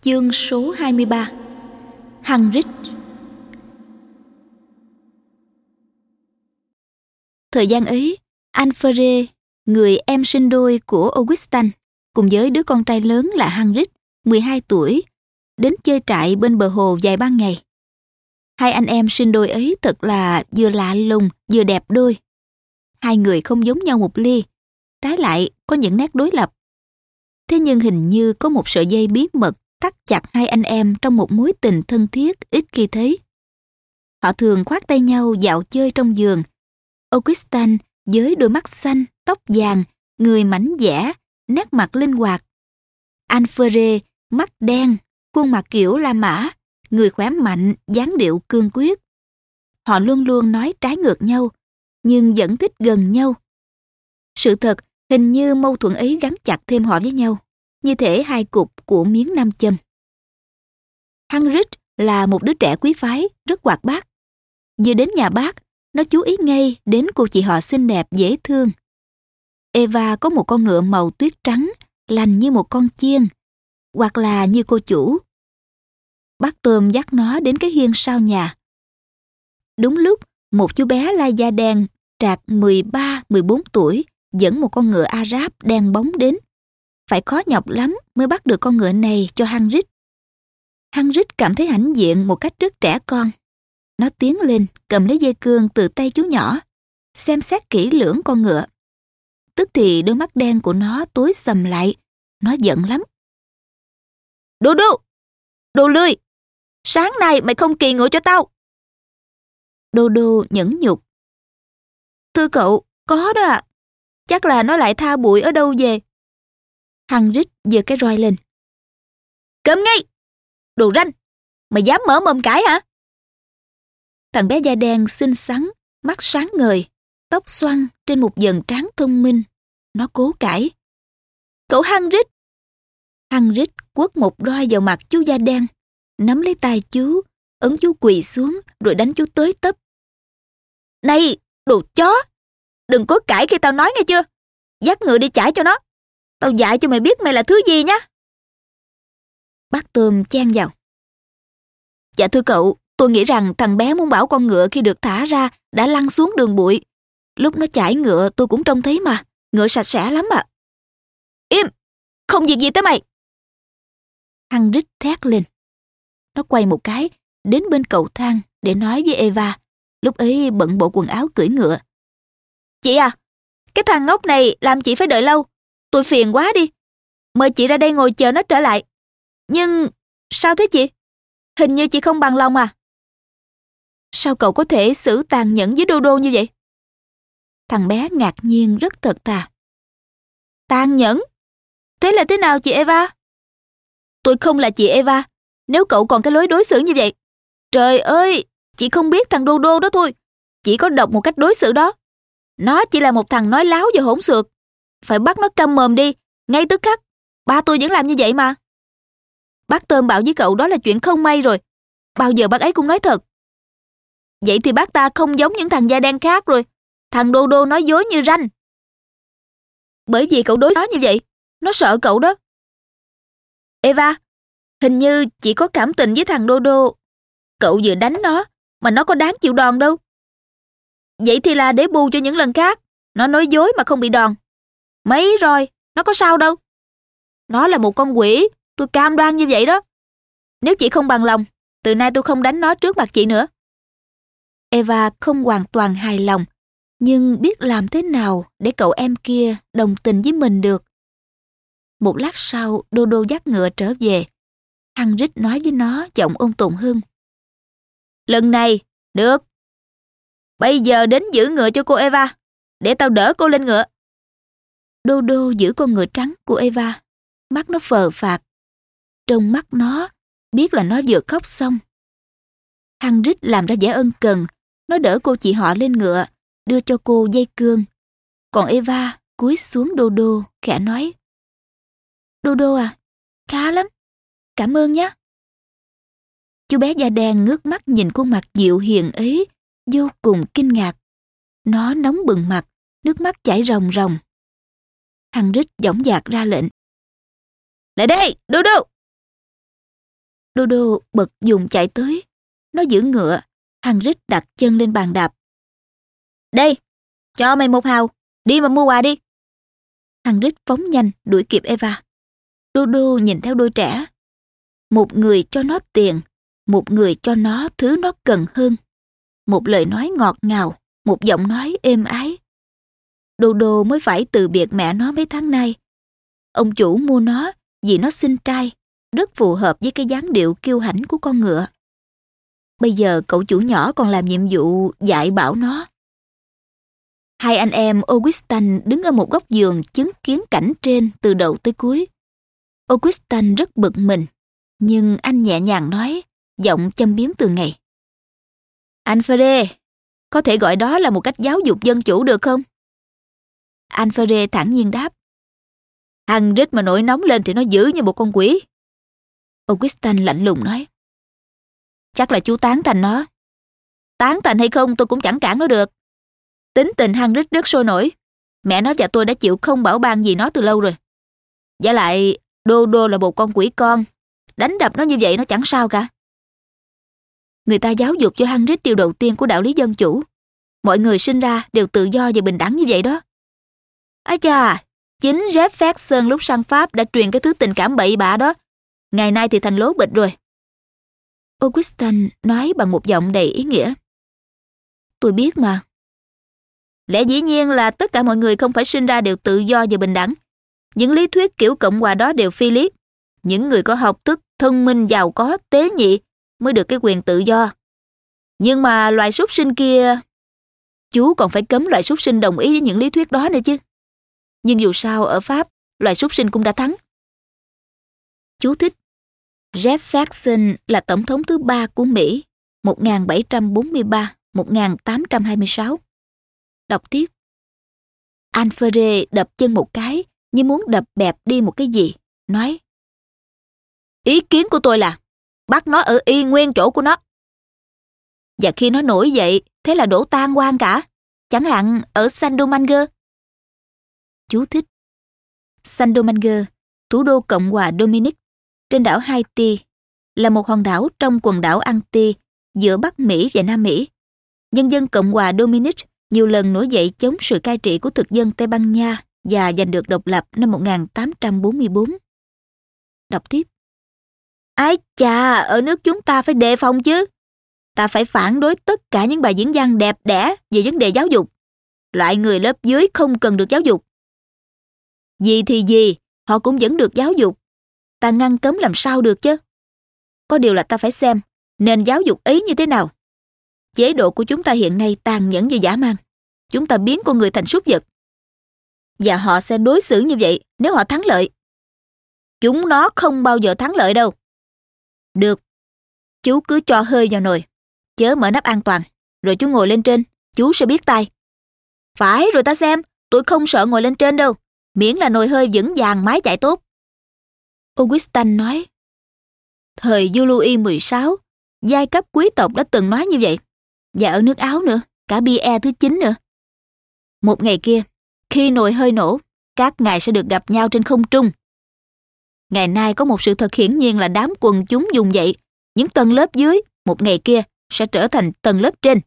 Chương số 23. Hagrid. Thời gian ấy, Alphonse, người em sinh đôi của Augustin, cùng với đứa con trai lớn là Hagrid, 12 tuổi, đến chơi trại bên bờ hồ vài ba ngày. Hai anh em sinh đôi ấy thật là vừa lạ lùng vừa đẹp đôi. Hai người không giống nhau một ly, trái lại có những nét đối lập. Thế nhưng hình như có một sợi dây bí mật thắt chặt hai anh em trong một mối tình thân thiết ít khi thấy. Họ thường khoác tay nhau dạo chơi trong vườn. Augustin với đôi mắt xanh, tóc vàng, người mảnh dẻ, nét mặt linh hoạt. Alphonse mắt đen, khuôn mặt kiểu La Mã, người khỏe mạnh, dáng điệu cương quyết. Họ luôn luôn nói trái ngược nhau, nhưng vẫn thích gần nhau. Sự thật, hình như mâu thuẫn ấy gắn chặt thêm họ với nhau, như thể hai cục của miếng nam châm. Hagrid là một đứa trẻ quý phái, rất hoạt bát. Vừa đến nhà bác, nó chú ý ngay đến cô chị họ xinh đẹp dễ thương. Eva có một con ngựa màu tuyết trắng, lành như một con chiên, hoặc là như cô chủ. Bác Tôm dắt nó đến cái hiên sau nhà. Đúng lúc, một chú bé lai da đen, trạc 13-14 tuổi, dẫn một con ngựa Arab đen bóng đến. Phải khó nhọc lắm mới bắt được con ngựa này cho Hagrid. Hagrid cảm thấy hãnh diện một cách rất trẻ con. Nó tiến lên, cầm lấy dây cương từ tay chú nhỏ, xem xét kỹ lưỡng con ngựa. Tức thì đôi mắt đen của nó tối sầm lại, nó giận lắm. Đô đô! Đồ lười! Sáng nay mày không kỳ ngựa cho tao! Đô đô nhẫn nhục. Thưa cậu, có đó ạ. Chắc là nó lại tha bụi ở đâu về. Hagrid giơ cái roi lên. Cấm ngay! Đồ ranh! Mày dám mở mồm cãi hả? Thằng bé da đen xinh xắn, mắt sáng ngời, tóc xoăn trên một dần trán thông minh. Nó cố cãi. Cậu Hagrid! Hagrid quất một roi vào mặt chú da đen, nắm lấy tay chú, ấn chú quỳ xuống rồi đánh chú tới tấp. Này, đồ chó! Đừng có cãi khi tao nói nghe chưa? Dắt ngựa đi chải cho nó. Tao dạy cho mày biết mày là thứ gì nhá. Bác Tôm chen vào. Dạ thưa cậu, tôi nghĩ rằng thằng bé muốn bảo con ngựa khi được thả ra đã lăn xuống đường bụi. Lúc nó chải ngựa tôi cũng trông thấy mà. Ngựa sạch sẽ lắm ạ. Im! Không việc gì tới mày! Hagrid thét lên. Nó quay một cái, đến bên cầu thang để nói với Eva, lúc ấy bận bộ quần áo cưỡi ngựa. Chị à, cái thằng ngốc này làm chị phải đợi lâu. Tôi phiền quá đi. Mời chị ra đây ngồi chờ nó trở lại. Nhưng sao thế chị? Hình như chị không bằng lòng à? Sao cậu có thể xử tàn nhẫn với Đô Đô như vậy? Thằng bé ngạc nhiên rất thật thà. Tàn nhẫn? Thế là thế nào chị Eva? Tôi không là chị Eva, nếu cậu còn cái lối đối xử như vậy. Trời ơi, chị không biết thằng Đô Đô đó thôi. Chỉ có độc một cách đối xử đó. Nó chỉ là một thằng nói láo và hỗn xược. Phải bắt nó câm mồm đi, ngay tức khắc. Ba tôi vẫn làm như vậy mà. Bác Tôm bảo với cậu đó là chuyện không may rồi. Bao giờ bác ấy cũng nói thật. Vậy thì bác ta không giống những thằng da đen khác rồi. Thằng Đô Đô nói dối như ranh. Bởi vì cậu đối nó như vậy, nó sợ cậu đó. Eva, hình như chị có cảm tình với thằng Đô Đô. Cậu vừa đánh nó, mà nó có đáng chịu đòn đâu. Vậy thì là để bù cho những lần khác. Nó nói dối mà không bị đòn. Mấy rồi, nó có sao đâu. Nó là một con quỷ, tôi cam đoan như vậy đó. Nếu chị không bằng lòng, từ nay tôi không đánh nó trước mặt chị nữa. Eva không hoàn toàn hài lòng, nhưng biết làm thế nào để cậu em kia đồng tình với mình được. Một lát sau, Đô Đô dắt ngựa trở về. Hagrid nói với nó giọng ôn tồn hơn. Lần này, được. Bây giờ đến giữ ngựa cho cô Eva, để tao đỡ cô lên ngựa. Đô Đô giữ con ngựa trắng của Eva, mắt nó phờ phạc. Trong mắt nó, biết là nó vừa khóc xong. Hagrid làm ra vẻ ân cần, nó đỡ cô chị họ lên ngựa, đưa cho cô dây cương. Còn Eva cúi xuống Đô Đô, khẽ nói. Đô Đô à, khá lắm, cảm ơn nhé. Chú bé da đen ngước mắt nhìn khuôn mặt dịu hiền ấy, vô cùng kinh ngạc. Nó nóng bừng mặt, nước mắt chảy ròng ròng. Hagrid dõng dạc ra lệnh. Lại đây, Đô Đô! Dodo bật dùng chạy tới. Nó giữ ngựa. Hagrid đặt chân lên bàn đạp. Đây, cho mày 1 hào. Đi mà mua quà đi. Hagrid phóng nhanh đuổi kịp Eva. Dodo nhìn theo đôi trẻ. Một người cho nó tiền, một người cho nó thứ nó cần hơn. Một lời nói ngọt ngào, một giọng nói êm ái. Dodo mới phải từ biệt mẹ nó mấy tháng nay. Ông chủ mua nó vì nó xinh trai, rất phù hợp với cái dáng điệu kiêu hãnh của con ngựa. Bây giờ cậu chủ nhỏ còn làm nhiệm vụ dạy bảo nó. Hai anh em Augustin đứng ở một góc vườn chứng kiến cảnh trên từ đầu tới cuối. Augustin rất bực mình, nhưng anh nhẹ nhàng nói, giọng châm biếm từ ngày. Alfred, có thể gọi đó là một cách giáo dục dân chủ được không? Alfred thản nhiên đáp. Hagrid mà nổi nóng lên thì nó dữ như một con quỷ. Augustin lạnh lùng nói. Chắc là chú tán thành nó. Tán thành hay không tôi cũng chẳng cản nó được. Tính tình Hagrid rất sôi nổi. Mẹ nó và tôi đã chịu không bảo ban gì nó từ lâu rồi. Và lại Dodo là một con quỷ con. Đánh đập nó như vậy nó chẳng sao cả. Người ta giáo dục cho Hagrid điều đầu tiên của đạo lý dân chủ. Mọi người sinh ra đều tự do và bình đẳng như vậy đó. Ái chà, chính Jeff Ferguson lúc sang Pháp đã truyền cái thứ tình cảm bậy bạ đó. Ngày nay thì thành lố bịch rồi. Augustin nói bằng một giọng đầy ý nghĩa. Tôi biết mà. Lẽ dĩ nhiên là tất cả mọi người không phải sinh ra đều tự do và bình đẳng. Những lý thuyết kiểu Cộng hòa đó đều phi lý. Những người có học thức, thông minh, giàu có, tế nhị mới được cái quyền tự do. Nhưng mà loài súc sinh kia... Chú còn phải cấm loài súc sinh đồng ý với những lý thuyết đó nữa chứ. Nhưng dù sao ở Pháp, loài súc sinh cũng đã thắng. Chú thích. Jeff Ferguson là tổng thống thứ 3 của Mỹ, 1743-1826. Đọc tiếp. Alfred đập chân một cái như muốn đập bẹp đi một cái gì, nói. Ý kiến của tôi là bắt nó ở y nguyên chỗ của nó. Và khi nó nổi dậy, thế là đổ tan quan cả. Chẳng hạn ở Saint-Domingue. Chú thích. Saint-Domingue, thủ đô Cộng hòa Dominic, trên đảo Haiti, là một hòn đảo trong quần đảo Antilles giữa Bắc Mỹ và Nam Mỹ. Nhân dân Cộng hòa Dominic nhiều lần nổi dậy chống sự cai trị của thực dân Tây Ban Nha và giành được độc lập năm 1844. Đọc tiếp. Ái chà, ở nước chúng ta phải đề phòng chứ. Ta phải phản đối tất cả những bài diễn văn đẹp đẽ về vấn đề giáo dục. Loại người lớp dưới không cần được giáo dục. Gì thì gì, họ cũng vẫn được giáo dục. Ta ngăn cấm làm sao được chứ. Có điều là ta phải xem nền giáo dục ấy như thế nào. Chế độ của chúng ta hiện nay tàn nhẫn và dã man. Chúng ta biến con người thành súc vật. Và họ sẽ đối xử như vậy nếu họ thắng lợi. Chúng nó không bao giờ thắng lợi đâu. Được, chú cứ cho hơi vào nồi. Chớ mở nắp an toàn. Rồi chú ngồi lên trên, chú sẽ biết tay. Phải rồi ta xem, tôi không sợ ngồi lên trên đâu. Miễn là nồi hơi vững vàng máy chạy tốt. Augustin nói. Thời vua Louis XVI, giai cấp quý tộc đã từng nói như vậy. Và ở nước Áo nữa, cả Pierre thứ 9 nữa. Một ngày kia, khi nồi hơi nổ, các ngài sẽ được gặp nhau trên không trung. Ngày nay có một sự thật hiển nhiên là đám quần chúng dùng vậy. Những tầng lớp dưới, một ngày kia, sẽ trở thành tầng lớp trên.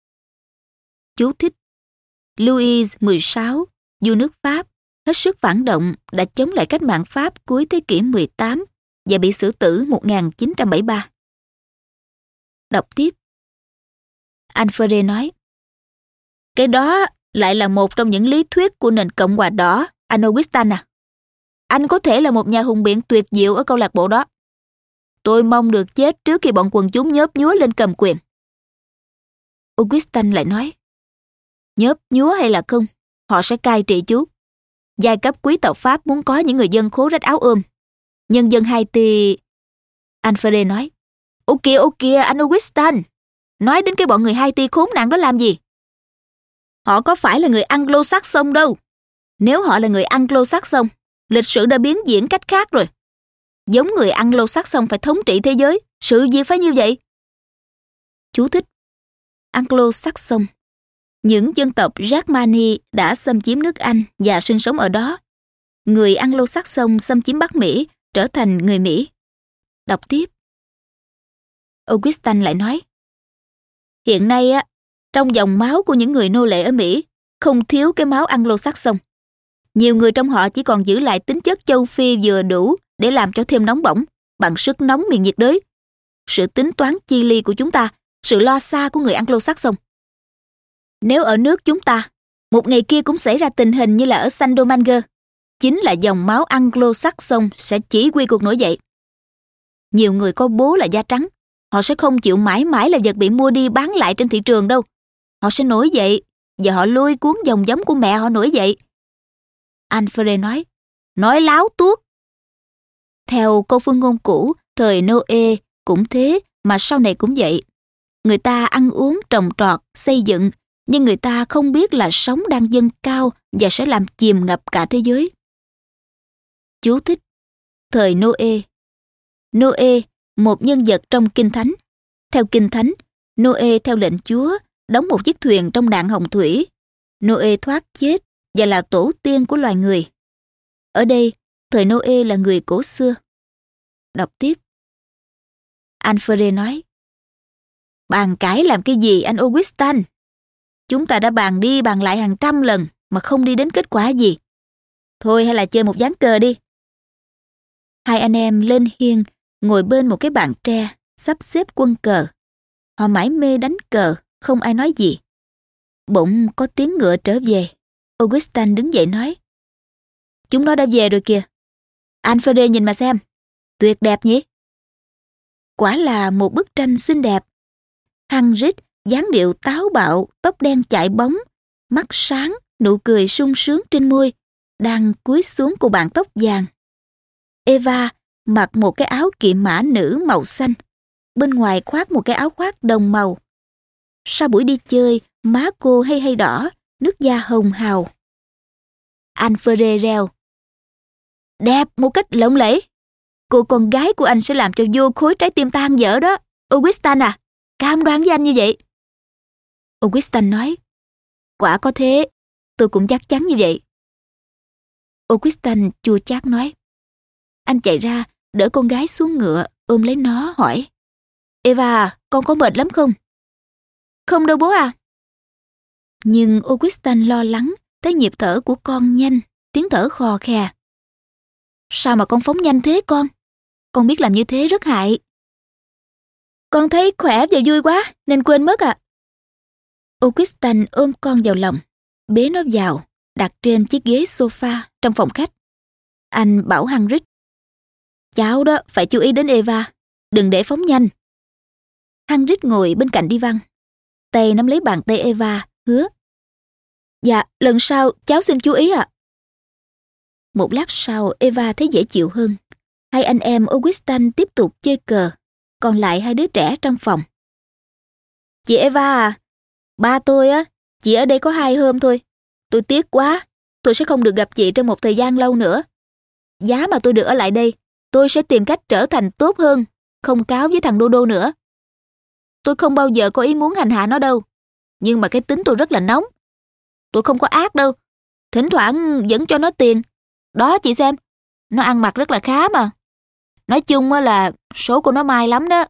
Chú thích. Louis XVI, vua nước Pháp, hết sức phản động đã chống lại cách mạng Pháp cuối thế kỷ 18 và bị xử tử 1973. Đọc tiếp. Alfred nói. Cái đó lại là một trong những lý thuyết của nền Cộng hòa đỏ, anh Augustin à. Anh có thể là một nhà hùng biện tuyệt diệu ở câu lạc bộ đó. Tôi mong được chết trước khi bọn quần chúng nhớp nhúa lên cầm quyền. Augustin lại nói. Nhớp nhúa hay là không, họ sẽ cai trị chú. Giai cấp quý tộc Pháp muốn có những người dân khố rách áo ôm. Nhân dân Haiti... Alfred nói. Ô kìa, anh Augustin. Nói đến cái bọn người Haiti khốn nạn đó làm gì? Họ có phải là người Anglo-Saxon đâu. Nếu họ là người Anglo-Saxon, lịch sử đã biến diễn cách khác rồi. Giống người Anglo-Saxon phải thống trị thế giới, sự việc phải như vậy. Chú thích. Anglo-Saxon. Những dân tộc Germani đã xâm chiếm nước Anh và sinh sống ở đó. Người Anglo-Saxon xâm chiếm Bắc Mỹ, trở thành người Mỹ. Đọc tiếp. Augustine lại nói. Hiện nay á, trong dòng máu của những người nô lệ ở Mỹ không thiếu cái máu Anglo-Saxon. Nhiều người trong họ chỉ còn giữ lại tính chất châu Phi vừa đủ để làm cho thêm nóng bỏng bằng sức nóng miền nhiệt đới, sự tính toán chi ly của chúng ta, sự lo xa của người Anglo-Saxon. Nếu ở nước chúng ta, một ngày kia cũng xảy ra tình hình như là ở San Domingue, chính là dòng máu Anglo-Saxon sẽ chỉ huy cuộc nổi dậy. Nhiều người có bố là da trắng, họ sẽ không chịu mãi mãi là vật bị mua đi bán lại trên thị trường đâu. Họ sẽ nổi dậy, và họ lôi cuốn dòng giống của mẹ họ nổi dậy. Alfred nói láo tuốt. Theo câu phương ngôn cũ, thời Noe cũng thế, mà sau này cũng vậy. Người ta ăn uống, trồng trọt, xây dựng, nhưng người ta không biết là sóng đang dâng cao và sẽ làm chìm ngập cả thế giới. Chú thích: thời Noe. Noe, một nhân vật trong Kinh Thánh. Theo Kinh Thánh, Noe theo lệnh Chúa đóng một chiếc thuyền trong nạn hồng thủy. Noe thoát chết và là tổ tiên của loài người. Ở đây, thời Noe là người cổ xưa. Đọc tiếp. Alfred nói, bàn cãi làm cái gì anh Augustine? Chúng ta đã bàn đi bàn lại hàng trăm lần mà không đi đến kết quả gì. Thôi hay là chơi một ván cờ đi. Hai anh em lên hiên, ngồi bên một cái bàn tre, sắp xếp quân cờ. Họ mải mê đánh cờ, không ai nói gì. Bỗng có tiếng ngựa trở về. Augustine đứng dậy nói, chúng nó đã về rồi kìa. Alfred nhìn mà xem, tuyệt đẹp nhỉ? Quả là một bức tranh xinh đẹp. Hagrid dáng điệu táo bạo, tóc đen chải bóng, mắt sáng, nụ cười sung sướng trên môi, đang cúi xuống cô bạn tóc vàng. Eva mặc một cái áo kỵ mã nữ màu xanh, bên ngoài khoác một cái áo khoác đồng màu. Sau buổi đi chơi, má cô hay đỏ, nước da hồng hào. Alfred reo, đẹp một cách lộng lẫy. Cô con gái của anh sẽ làm cho vô khối trái tim tan vỡ đó. Augustine à, cam đoan với anh như vậy. Augustine nói, quả có thế, tôi cũng chắc chắn như vậy. Augustine chua chát nói. Anh chạy ra, đỡ con gái xuống ngựa, ôm lấy nó, hỏi, Eva, con có mệt lắm không? Không đâu bố à. Nhưng Augustine lo lắng, thấy nhịp thở của con nhanh, tiếng thở khò khè. Sao mà con phóng nhanh thế con? Con biết làm như thế rất hại. Con thấy khỏe và vui quá, nên quên mất à. Augustine ôm con vào lòng, bế nó vào, đặt trên chiếc ghế sofa trong phòng khách. Anh bảo Hagrid, cháu đó phải chú ý đến Eva, đừng để phóng nhanh. Hagrid ngồi bên cạnh đi văn, tay nắm lấy bàn tay Eva, hứa, dạ, lần sau cháu xin chú ý ạ. Một lát sau, Eva thấy dễ chịu hơn. Hai anh em Augustine tiếp tục chơi cờ, còn lại hai đứa trẻ trong phòng. Chị Eva à, ba tôi á, chỉ ở đây có 2 hôm thôi. Tôi tiếc quá, tôi sẽ không được gặp chị trong một thời gian lâu nữa. Giá mà tôi được ở lại đây, tôi sẽ tìm cách trở thành tốt hơn, không cáo với thằng Đô Đô nữa. Tôi không bao giờ có ý muốn hành hạ nó đâu, nhưng mà cái tính tôi rất là nóng. Tôi không có ác đâu, thỉnh thoảng vẫn cho nó tiền. Đó chị xem, nó ăn mặc rất là khá mà. Nói chung là số của nó may lắm đó.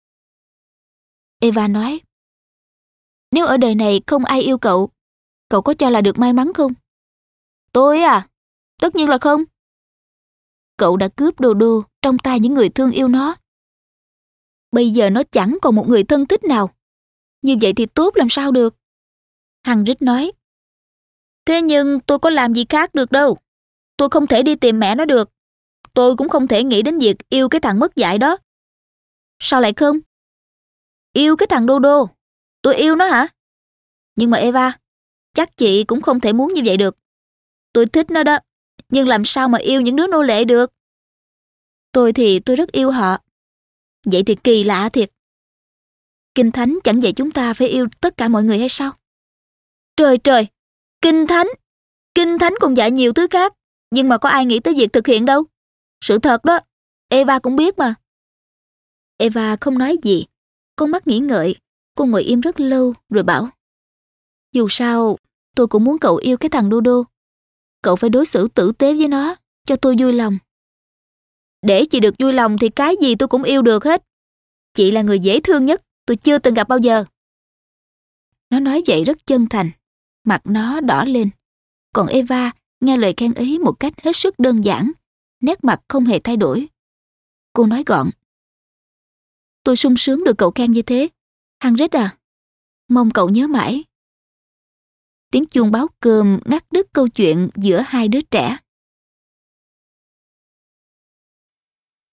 Eva nói, nếu ở đời này không ai yêu cậu, cậu có cho là được may mắn không? Tôi à, tất nhiên là không. Cậu đã cướp Đô Đô trong tay những người thương yêu nó. Bây giờ nó chẳng còn một người thân thích nào. Như vậy thì tốt làm sao được? Hagrid nói, thế nhưng tôi có làm gì khác được đâu. Tôi không thể đi tìm mẹ nó được. Tôi cũng không thể nghĩ đến việc yêu cái thằng mất dạy đó. Sao lại không? Yêu cái thằng Đô Đô? Tôi yêu nó hả? Nhưng mà Eva, chắc chị cũng không thể muốn như vậy được. Tôi thích nó đó, nhưng làm sao mà yêu những đứa nô lệ được? Tôi thì tôi rất yêu họ. Vậy thì kỳ lạ thiệt. Kinh Thánh chẳng dạy chúng ta phải yêu tất cả mọi người hay sao? Trời trời, Kinh Thánh còn dạy nhiều thứ khác, nhưng mà có ai nghĩ tới việc thực hiện đâu. Sự thật đó, Eva cũng biết mà. Eva không nói gì, con mắt nghĩ ngợi, cô ngồi im rất lâu rồi bảo, dù sao, tôi cũng muốn cậu yêu cái thằng Đô Đô. Cậu phải đối xử tử tế với nó, cho tôi vui lòng. Để chị được vui lòng thì cái gì tôi cũng yêu được hết. Chị là người dễ thương nhất tôi chưa từng gặp bao giờ. Nó nói vậy rất chân thành, mặt nó đỏ lên. Còn Eva nghe lời khen ấy một cách hết sức đơn giản, nét mặt không hề thay đổi. Cô nói gọn: Tôi sung sướng được cậu khen như thế. Henrik à, mong cậu nhớ mãi. Tiếng chuông báo cơm ngắt đứt câu chuyện giữa hai đứa trẻ.